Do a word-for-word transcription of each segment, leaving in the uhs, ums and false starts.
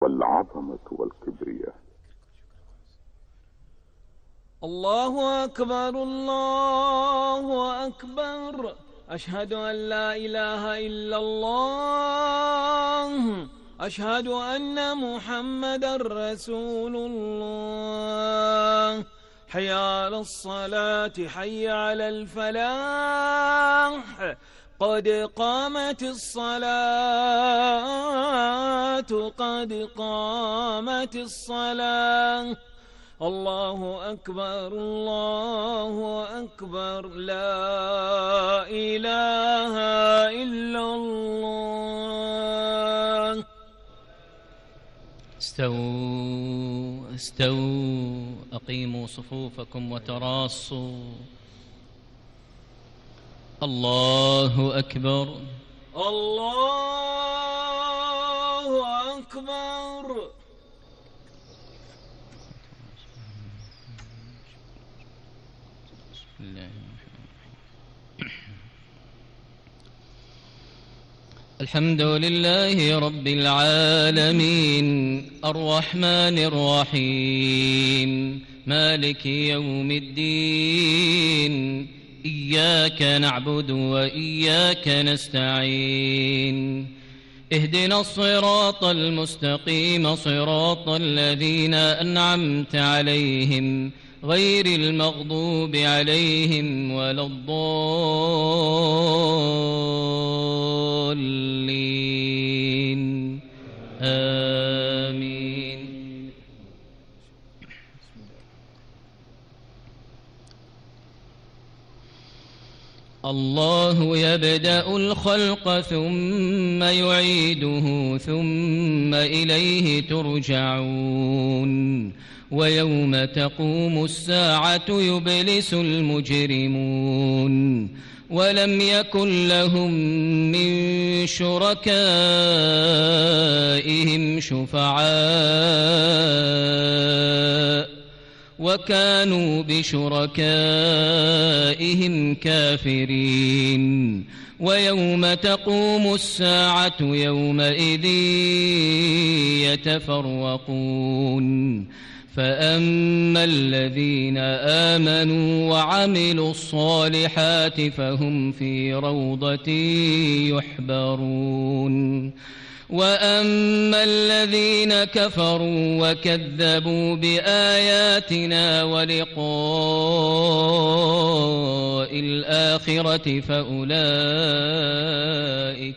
والعظمة والكبرياء. الله أكبر الله أكبر، أشهد أن لا إله إلا الله، أشهد أن محمدا رسول الله. حي على الصلاة حي على الفلاح، قد قامت الصلاة قد قامت الصلاة. الله أكبر الله أكبر، لا إله إلا الله. استووا استووا أقيموا صفوفكم وتراصوا. الله أكبر الله أكبر. الحمد لله رب العالمين، الرحمن الرحيم، مالك يوم الدين، إياك نعبد وإياك نستعين، اهدنا الصراط المستقيم، صراط الذين أنعمت عليهم غير المغضوب عليهم ولا الضالين، آمين. الله يبدأ الخلق ثم يعيده ثم إليه ترجعون، ويوم تقوم الساعة يبلس المجرمون، ولم يكن لهم من شركائهم شفعاء وكانوا بشركائهم كافرين. ويوم تقوم الساعة يومئذ يتفرقون، فأما الذين آمنوا وعملوا الصالحات فهم في روضة يحبرون، وأما الذين كفروا وكذبوا بآياتنا ولقاء الآخرة فأولئك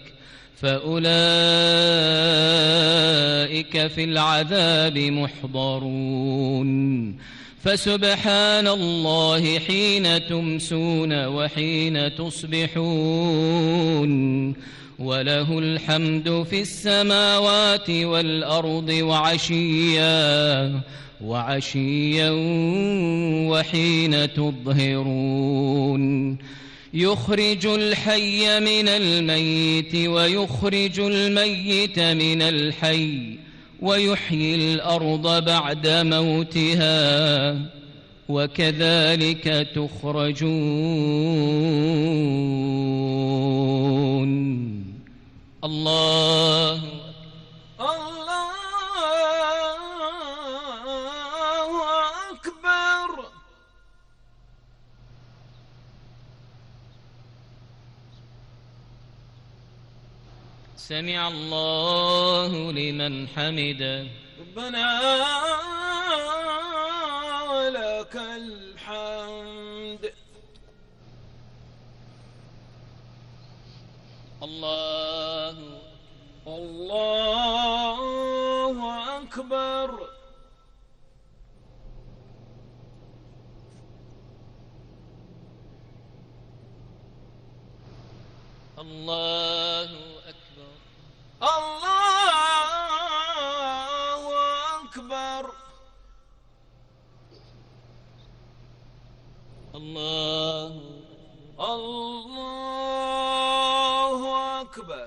فأولئك في العذاب محضرون. فسبحان الله حين تمسون وحين تصبحون، وله الحمد في السماوات والأرض وعشيا وعشيا وحين تظهرون، يخرج الحي من الميت ويخرج الميت من الحي، ويحيي الأرض بعد موتها، وكذلك تخرجون. الله الله أكبر. سمع الله لمن حمده. ربنا ولك الحمد. الله الله أكبر. الله أكبر. الله أكبر. الله الله أكبر.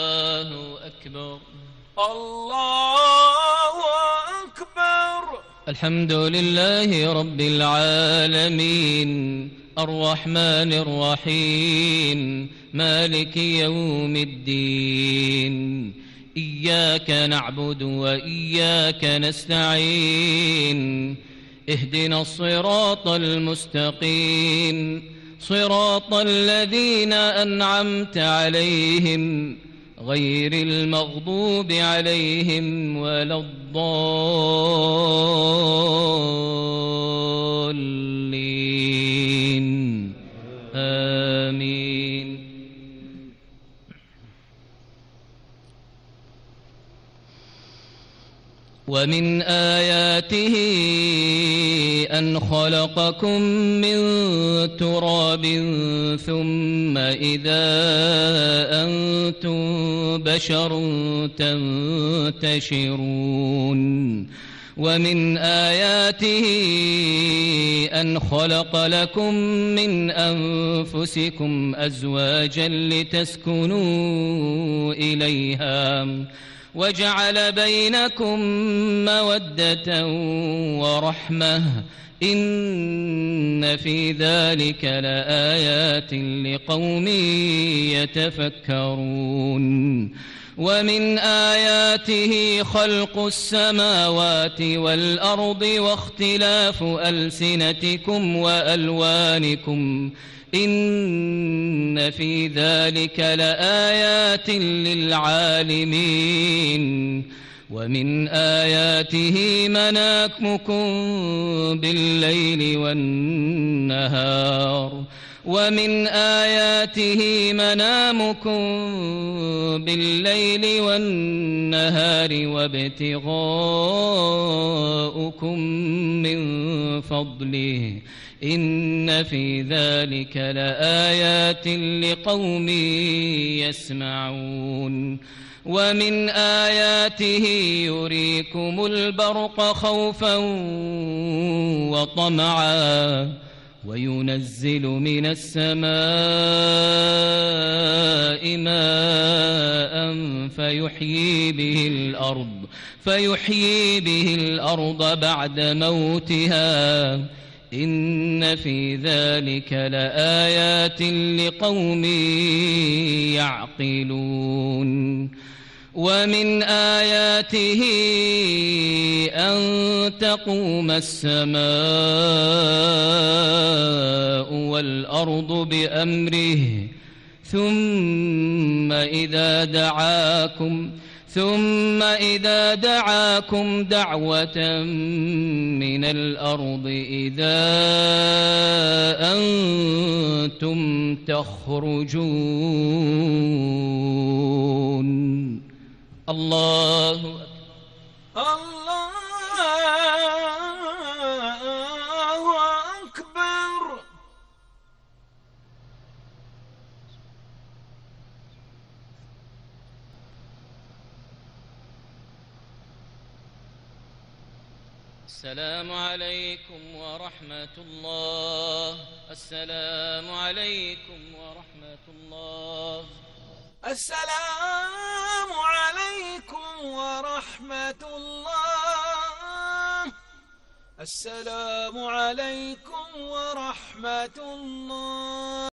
الله أكبر. الله أكبر. الحمد لله رب العالمين الرحمن الرحيم مالك يوم الدين إياك نعبد وإياك نستعين اهدنا الصراط المستقيم صراط الذين أنعمت عليهم غير المغضوب عليهم ولا الضالين آمين. ومن آياته أن خلقكم من تراب ثم إذا أنتم بشر تنتشرون ومن آياته أن خلق لكم من أنفسكم أزواجا لتسكنوا إليها وجعل بينكم مودة ورحمة إن في ذلك لآيات لقوم يتفكرون. ومن آياته خلق السماوات والأرض واختلاف ألسنتكم وألوانكم إن في ذلك لآيات للعالمين. ومن آياته منامكم بالليل والنهار ومن آياته منامكم بالليل والنهار وابتغاؤكم من فضله إن في ذلك لآيات لقوم يسمعون. ومن آياته يريكم البرق خوفا وطمعا وينزل من السماء ماء فيحيي به الأرض فيحيي به الأرض بعد موتها إن في ذلك لآيات لقوم يعقلون. ومن آياته أن تقوم السماء والأرض بأمره ثم إذا دعاكم ثم إذا دعاكم دعوة من الأرض إذا أنتم تخرجون. الله الله أكبر. السلام عليكم ورحمة الله. السلام عليكم ورحمة الله. السلام عليكم ورحمة الله. السلام عليكم ورحمة الله.